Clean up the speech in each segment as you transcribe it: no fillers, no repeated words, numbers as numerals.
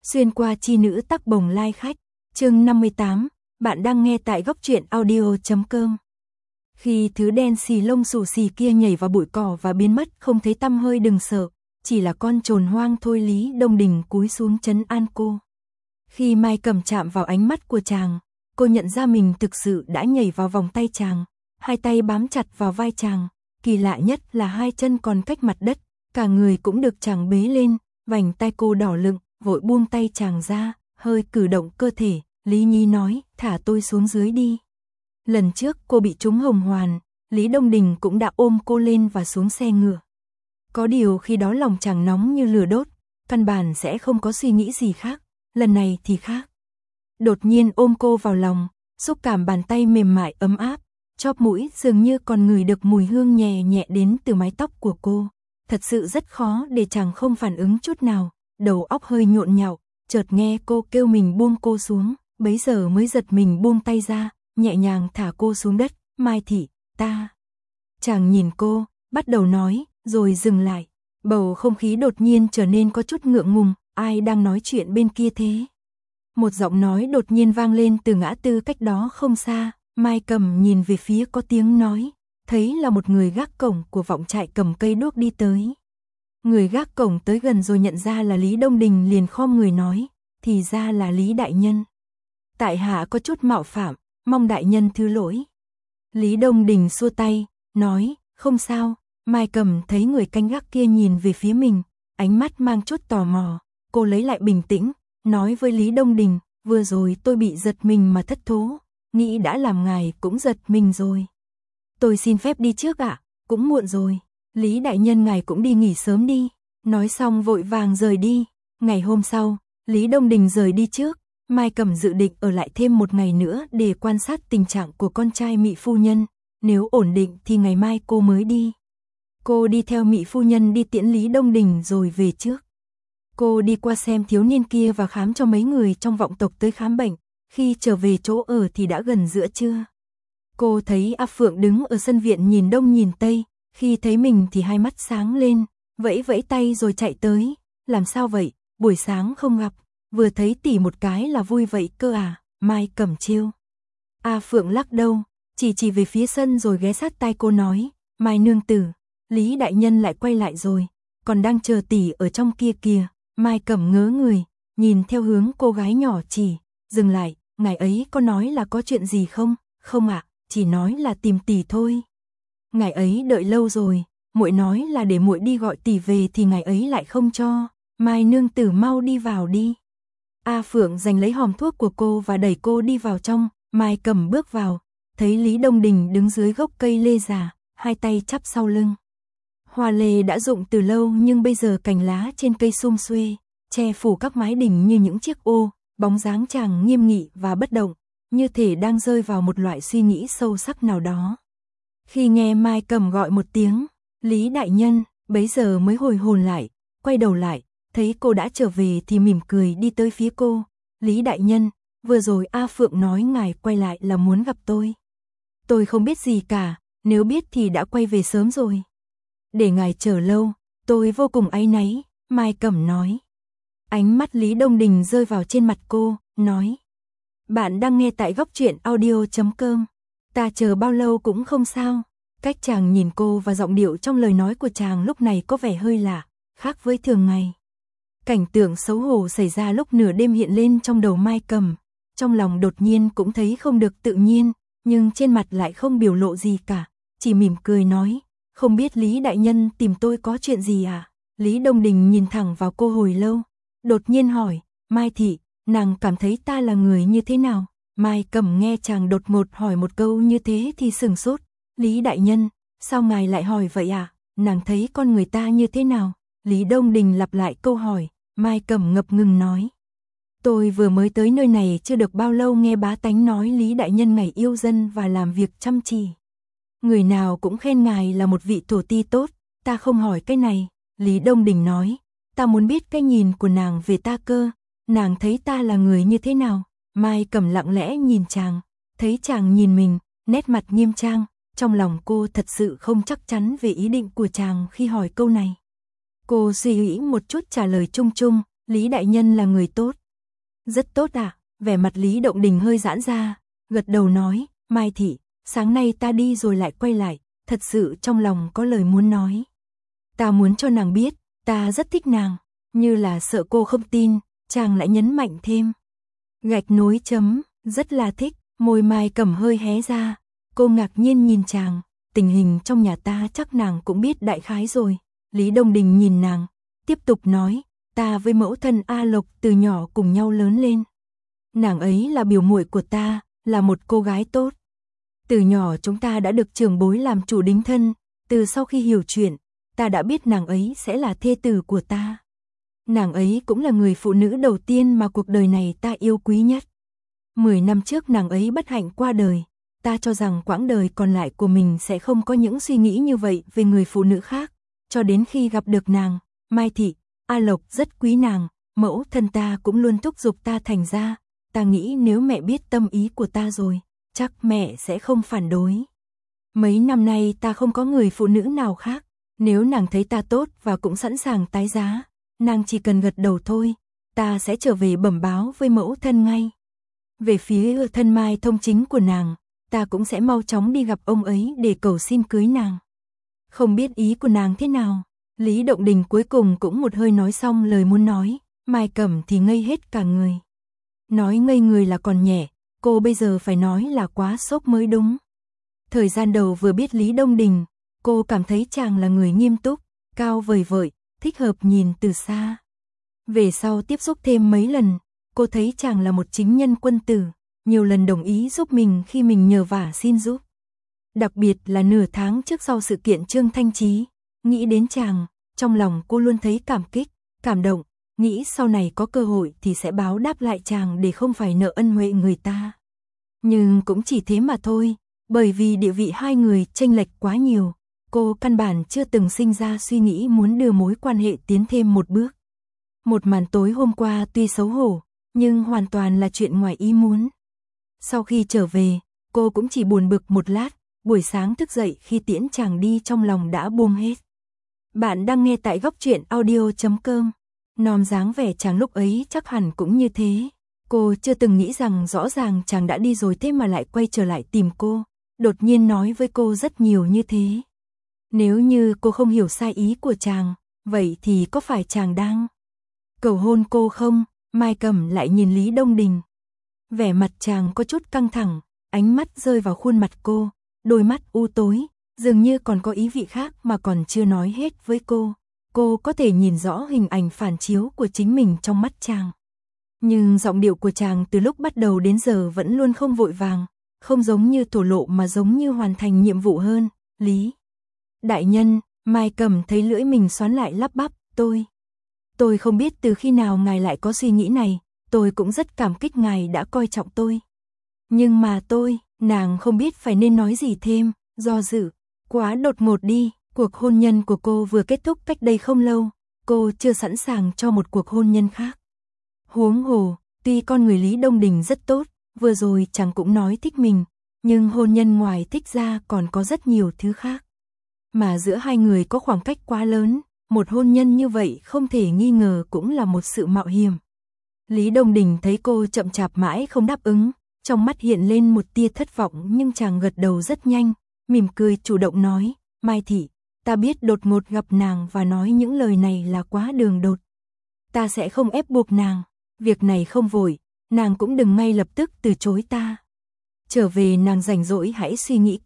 Xuyên qua chi nữ tắc bồng lai khách, chương 58, bạn đang nghe tại góc truyện audio.com. Khi thứ đen xì lông xù xì kia nhảy vào bụi cỏ và biến mất không thấy tăm hơi, đừng sợ, chỉ là con trồn hoang thôi. Lý Đông Đình cúi xuống trấn an cô. Khi Mai Cầm chạm vào ánh mắt của chàng, cô nhận ra mình thực sự đã nhảy vào vòng tay chàng, hai tay bám chặt vào vai chàng, kỳ lạ nhất là hai chân còn cách mặt đất, cả người cũng được chàng bế lên. Vành tay cô đỏ lựng, vội buông tay chàng ra, hơi cử động cơ thể. Lý Nhi nói, thả tôi xuống dưới đi. Lần trước cô bị trúng hồng hoàn, Lý Đông Đình cũng đã ôm cô lên và xuống xe ngựa. Có điều khi đó lòng chàng nóng như lửa đốt, căn bản sẽ không có suy nghĩ gì khác, lần này thì khác. Đột nhiên ôm cô vào lòng, xúc cảm bàn tay mềm mại ấm áp, chóp mũi dường như còn ngửi được mùi hương nhẹ nhẹ đến từ mái tóc của cô. Thật sự rất khó để chàng không phản ứng chút nào, đầu óc hơi nhộn nhạo, chợt nghe cô kêu mình buông cô xuống, bấy giờ mới giật mình buông tay ra, nhẹ nhàng thả cô xuống đất. Mai thị, ta. Chàng nhìn cô, bắt đầu nói, rồi dừng lại. Bầu không khí đột nhiên trở nên có chút ngượng ngùng, ai đang nói chuyện bên kia thế? Một giọng nói đột nhiên vang lên từ ngã tư cách đó không xa. Mai Cầm nhìn về phía có tiếng nói, thấy là một người gác cổng của vọng trại cầm cây đuốc đi tới. Người gác cổng tới gần rồi nhận ra là Lý Đông Đình, liền khom người nói, thì ra là Lý đại nhân. Tại hạ có chút mạo phạm, mong đại nhân thứ lỗi. Lý Đông Đình xua tay, nói, không sao. Mai Cầm thấy người canh gác kia nhìn về phía mình, ánh mắt mang chút tò mò, cô lấy lại bình tĩnh, nói với Lý Đông Đình, vừa rồi tôi bị giật mình mà thất thố, nghĩ đã làm ngài cũng giật mình rồi. Tôi xin phép đi trước ạ, cũng muộn rồi. Lý đại nhân ngài cũng đi nghỉ sớm đi. Nói xong vội vàng rời đi. Ngày hôm sau, Lý Đông Đình rời đi trước. Mai Cầm dự định ở lại thêm một ngày nữa để quan sát tình trạng của con trai Mị phu nhân. Nếu ổn định thì ngày mai cô mới đi. Cô đi theo Mị phu nhân đi tiễn Lý Đông Đình rồi về trước. Cô đi qua xem thiếu niên kia và khám cho mấy người trong vọng tộc tới khám bệnh. Khi trở về chỗ ở thì đã gần giữa trưa. Cô thấy A Phượng đứng ở sân viện nhìn đông nhìn tây, khi thấy mình thì hai mắt sáng lên, vẫy vẫy tay rồi chạy tới. Làm sao vậy, buổi sáng không gặp, vừa thấy tỷ một cái là vui vậy cơ à? Mai Cầm trêu. A Phượng lắc đầu, chỉ về phía sân rồi ghé sát tai cô nói, Mai nương tử, Lý đại nhân lại quay lại rồi, còn đang chờ tỷ ở trong kia kìa. Mai Cầm ngớ người, nhìn theo hướng cô gái nhỏ chỉ, dừng lại, ngài ấy có nói là có chuyện gì không? Không ạ, chỉ nói là tìm tỷ thôi. Ngài ấy đợi lâu rồi, muội nói là để muội đi gọi tỷ về thì ngài ấy lại không cho. Mai nương tử mau đi vào đi. A Phượng giành lấy hòm thuốc của cô và đẩy cô đi vào trong. Mai Cầm bước vào, thấy Lý Đông Đình đứng dưới gốc cây lê già, hai tay chắp sau lưng. Hoa lê đã rụng từ lâu nhưng bây giờ cành lá trên cây sum xuê, che phủ các mái đình như những chiếc ô, bóng dáng chàng nghiêm nghị và bất động, như thể đang rơi vào một loại suy nghĩ sâu sắc nào đó. Khi nghe Mai Cầm gọi một tiếng, Lý đại nhân, bấy giờ mới hồi hồn lại, quay đầu lại, thấy cô đã trở về thì mỉm cười đi tới phía cô. Lý đại nhân, vừa rồi A Phượng nói ngài quay lại là muốn gặp tôi. Tôi không biết gì cả, nếu biết thì đã quay về sớm rồi. Để ngài chờ lâu, tôi vô cùng áy náy, Mai Cầm nói. Ánh mắt Lý Đông Đình rơi vào trên mặt cô, nói. Bạn đang nghe tại góc truyện audio.com. Ta chờ bao lâu cũng không sao. Cách chàng nhìn cô và giọng điệu trong lời nói của chàng lúc này có vẻ hơi lạ, khác với thường ngày. Cảnh tượng xấu hổ xảy ra lúc nửa đêm hiện lên trong đầu Mai Cầm. Trong lòng đột nhiên cũng thấy không được tự nhiên, nhưng trên mặt lại không biểu lộ gì cả, chỉ mỉm cười nói, không biết Lý đại nhân tìm tôi có chuyện gì à? Lý Đông Đình nhìn thẳng vào cô hồi lâu, đột nhiên hỏi, Mai thị, nàng cảm thấy ta là người như thế nào? Mai Cầm nghe chàng đột ngột hỏi một câu như thế thì sửng sốt. Lý đại nhân, sao ngài lại hỏi vậy à? Nàng thấy con người ta như thế nào? Lý Đông Đình lặp lại câu hỏi. Mai Cầm ngập ngừng nói, tôi vừa mới tới nơi này chưa được bao lâu, nghe bá tánh nói Lý đại nhân ngày yêu dân và làm việc chăm chỉ. Người nào cũng khen ngài là một vị thổ ti tốt, ta không hỏi cái này. Lý Đông Đình nói, ta muốn biết cái nhìn của nàng về ta cơ, nàng thấy ta là người như thế nào? Mai Cầm lặng lẽ nhìn chàng, thấy chàng nhìn mình, nét mặt nghiêm trang, trong lòng cô thật sự không chắc chắn về ý định của chàng khi hỏi câu này. Cô suy nghĩ một chút trả lời chung chung, Lý đại nhân là người tốt. Rất tốt à? Vẻ mặt Lý Động Đình hơi giãn ra, gật đầu nói, Mai thị, sáng nay ta đi rồi lại quay lại, thật sự trong lòng có lời muốn nói. Ta muốn cho nàng biết, ta rất thích nàng, như là sợ cô không tin, chàng lại nhấn mạnh thêm. Gạch nối chấm, rất là thích, môi Mai Cẩm hơi hé ra, cô ngạc nhiên nhìn chàng, tình hình trong nhà ta chắc nàng cũng biết đại khái rồi. Lý Đông Đình nhìn nàng, tiếp tục nói, ta với mẫu thân A Lộc từ nhỏ cùng nhau lớn lên. Nàng ấy là biểu muội của ta, là một cô gái tốt. Từ nhỏ chúng ta đã được trưởng bối làm chủ đính thân, từ sau khi hiểu chuyện, ta đã biết nàng ấy sẽ là thê tử của ta. Nàng ấy cũng là người phụ nữ đầu tiên mà cuộc đời này ta yêu quý nhất. 10 năm trước nàng ấy bất hạnh qua đời, ta cho rằng quãng đời còn lại của mình sẽ không có những suy nghĩ như vậy về người phụ nữ khác, cho đến khi gặp được nàng, Mai thị, A Lộc rất quý nàng, mẫu thân ta cũng luôn thúc giục ta thành ra, ta nghĩ nếu mẹ biết tâm ý của ta rồi, chắc mẹ sẽ không phản đối. Mấy năm nay ta không có người phụ nữ nào khác, nếu nàng thấy ta tốt và cũng sẵn sàng tái giá, nàng chỉ cần gật đầu thôi, ta sẽ trở về bẩm báo với mẫu thân ngay. Về phía thân Mai Thông Chính của nàng, ta cũng sẽ mau chóng đi gặp ông ấy để cầu xin cưới nàng. Không biết ý của nàng thế nào, Lý Động Đình cuối cùng cũng một hơi nói xong lời muốn nói, Mai Cẩm thì ngây hết cả người. Nói ngây người là còn nhẹ, cô bây giờ phải nói là quá sốc mới đúng. Thời gian đầu vừa biết Lý Đông Đình, cô cảm thấy chàng là người nghiêm túc, cao vời vợi, thích hợp nhìn từ xa. Về sau tiếp xúc thêm mấy lần, cô thấy chàng là một chính nhân quân tử, nhiều lần đồng ý giúp mình khi mình nhờ vả xin giúp. Đặc biệt là nửa tháng trước sau sự kiện Trương Thanh Chí, nghĩ đến chàng, trong lòng cô luôn thấy cảm kích, cảm động, nghĩ sau này có cơ hội thì sẽ báo đáp lại chàng để không phải nợ ân huệ người ta. Nhưng cũng chỉ thế mà thôi, bởi vì địa vị hai người chênh lệch quá nhiều, cô căn bản chưa từng sinh ra suy nghĩ muốn đưa mối quan hệ tiến thêm một bước. Một màn tối hôm qua tuy xấu hổ, nhưng hoàn toàn là chuyện ngoài ý muốn. Sau khi trở về, cô cũng chỉ buồn bực một lát, buổi sáng thức dậy khi tiễn chàng đi trong lòng đã buông hết. Bạn đang nghe tại góc truyện audio.com. Nòm dáng vẻ chàng lúc ấy chắc hẳn cũng như thế. Cô chưa từng nghĩ rằng rõ ràng chàng đã đi rồi thế mà lại quay trở lại tìm cô, đột nhiên nói với cô rất nhiều như thế. Nếu như cô không hiểu sai ý của chàng, vậy thì có phải chàng đang cầu hôn cô không? Mai Cẩm lại nhìn Lý Đông Đình. Vẻ mặt chàng có chút căng thẳng, ánh mắt rơi vào khuôn mặt cô, đôi mắt u tối, dường như còn có ý vị khác mà còn chưa nói hết với cô. Cô có thể nhìn rõ hình ảnh phản chiếu của chính mình trong mắt chàng. Nhưng giọng điệu của chàng từ lúc bắt đầu đến giờ vẫn luôn không vội vàng, không giống như thổ lộ mà giống như hoàn thành nhiệm vụ hơn. Lý đại nhân, Mai Cẩm thấy lưỡi mình xoắn lại lắp bắp, tôi không biết từ khi nào ngài lại có suy nghĩ này, tôi cũng rất cảm kích ngài đã coi trọng tôi. Nhưng mà nàng không biết phải nên nói gì thêm, do dự, quá đột ngột đi, cuộc hôn nhân của cô vừa kết thúc cách đây không lâu, cô chưa sẵn sàng cho một cuộc hôn nhân khác. Huống hồ, tuy con người Lý Đông Đình rất tốt, vừa rồi chàng cũng nói thích mình, nhưng hôn nhân ngoài thích ra còn có rất nhiều thứ khác. Mà giữa hai người có khoảng cách quá lớn, một hôn nhân như vậy không thể nghi ngờ cũng là một sự mạo hiểm. Lý Đông Đình thấy cô chậm chạp mãi không đáp ứng, trong mắt hiện lên một tia thất vọng nhưng chàng gật đầu rất nhanh, mỉm cười chủ động nói, Mai thị, ta biết đột ngột gặp nàng và nói những lời này là quá đường đột. Ta sẽ không ép buộc nàng, việc này không vội, nàng cũng đừng ngay lập tức từ chối ta. Trở về nàng rảnh rỗi hãy suy nghĩ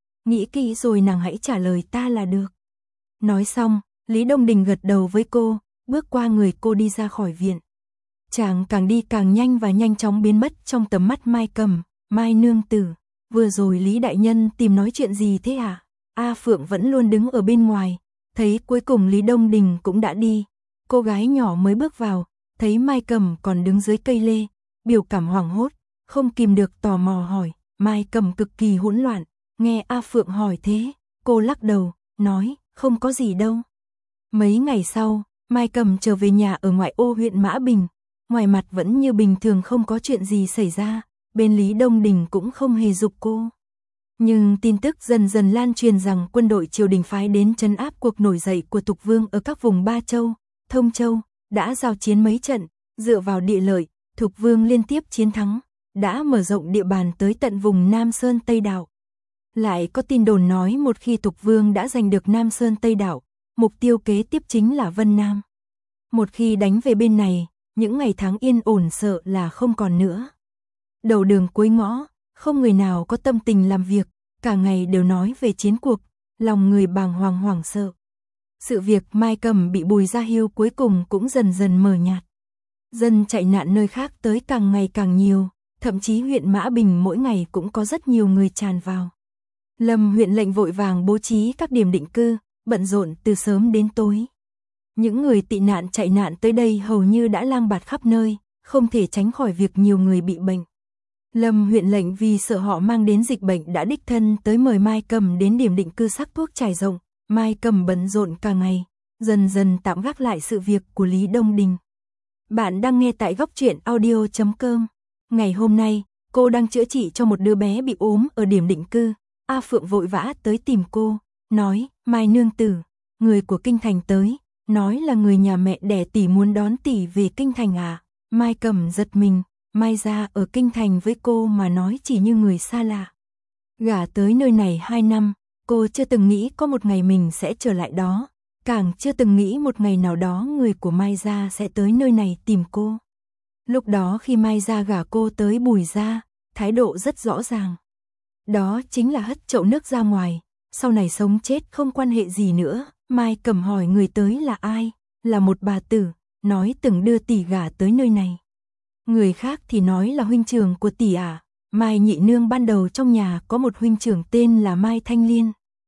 kỹ rồi nàng hãy trả lời ta là được. Nói xong, Lý Đông Đình gật đầu với cô, bước qua người cô đi ra khỏi viện. Chàng càng đi càng nhanh và nhanh chóng biến mất trong tầm mắt Mai Cẩm. Mai nương tử, vừa rồi Lý đại nhân tìm nói chuyện gì thế hả? A Phượng vẫn luôn đứng ở bên ngoài, thấy cuối cùng Lý Đông Đình cũng đã đi. Cô gái nhỏ mới bước vào, thấy Mai Cẩm còn đứng dưới cây lê, biểu cảm hoảng hốt, không kìm được tò mò hỏi. Mai Cẩm cực kỳ hỗn loạn, nghe A Phượng hỏi thế, cô lắc đầu, nói, không có gì đâu. Mấy ngày sau, Mai Cẩm trở về nhà ở ngoại ô huyện Mã Bình, ngoài mặt vẫn như bình thường không có chuyện gì xảy ra, bên Lý Đông Đình cũng không hề giục cô. Nhưng tin tức dần dần lan truyền rằng quân đội triều đình phái đến trấn áp cuộc nổi dậy của Thục Vương ở các vùng Ba Châu, Thông Châu, đã giao chiến mấy trận, dựa vào địa lợi, Thục Vương liên tiếp chiến thắng, đã mở rộng địa bàn tới tận vùng Nam Sơn Tây Đảo. Lại có tin đồn nói một khi Thục Vương đã giành được Nam Sơn Tây Đảo, mục tiêu kế tiếp chính là Vân Nam. Một khi đánh về bên này, những ngày tháng yên ổn sợ là không còn nữa. Đầu đường cuối ngõ, không người nào có tâm tình làm việc, cả ngày đều nói về chiến cuộc, lòng người bàng hoàng hoảng sợ. Sự việc Mai Cầm bị Bùi Gia Hiêu cuối cùng cũng dần dần mờ nhạt. Dân chạy nạn nơi khác tới càng ngày càng nhiều, thậm chí huyện Mã Bình mỗi ngày cũng có rất nhiều người tràn vào. Lâm huyện lệnh vội vàng bố trí các điểm định cư, bận rộn từ sớm đến tối. Những người tị nạn chạy nạn tới đây hầu như đã lang bạt khắp nơi, không thể tránh khỏi việc nhiều người bị bệnh. Lâm huyện lệnh vì sợ họ mang đến dịch bệnh đã đích thân tới mời Mai Cầm đến điểm định cư sắc thuốc trải rộng. Mai Cầm bận rộn cả ngày, dần dần tạm gác lại sự việc của Lý Đông Đình. Bạn đang nghe tại góc truyện audio.com. Ngày hôm nay, cô đang chữa trị cho một đứa bé bị ốm ở điểm định cư. A Phượng vội vã tới tìm cô, nói, Mai nương tử, người của Kinh Thành tới, nói là người nhà mẹ đẻ tỷ muốn đón tỷ về Kinh Thành à. Mai Cầm giật mình, Mai gia ở Kinh Thành với cô mà nói chỉ như người xa lạ. Gả tới nơi này 2 năm, cô chưa từng nghĩ có một ngày mình sẽ trở lại đó, càng chưa từng nghĩ một ngày nào đó người của Mai gia sẽ tới nơi này tìm cô. Lúc đó khi Mai gia gả cô tới Bùi gia, thái độ rất rõ ràng. Đó chính là hất chậu nước ra ngoài, sau này sống chết không quan hệ gì nữa. Mai Cầm hỏi người tới là ai, là một bà tử, nói từng đưa tỷ gả tới nơi này. Người khác thì nói là huynh trưởng của tỷ à. Mai nhị nương ban đầu trong nhà có một huynh trưởng tên là Mai Thanh Liên.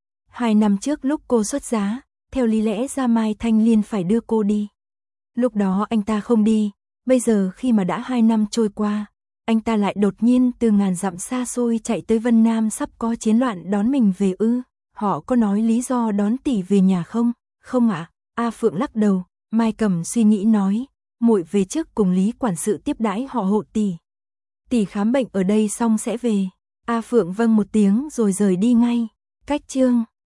2 năm trước lúc cô xuất giá, theo lý lẽ ra Mai Thanh Liên phải đưa cô đi. Lúc đó anh ta không đi, bây giờ khi mà đã 2 năm trôi qua, anh ta lại đột nhiên từ ngàn dặm xa xôi chạy tới Vân Nam sắp có chiến loạn đón mình về ư. Họ có nói lý do đón tỷ về nhà không? Không ạ. A Phượng lắc đầu. Mai Cầm suy nghĩ nói, muội về trước cùng Lý quản sự tiếp đãi họ hộ tỷ. Tỷ khám bệnh ở đây xong sẽ về. A Phượng vâng một tiếng rồi rời đi ngay. Cách chương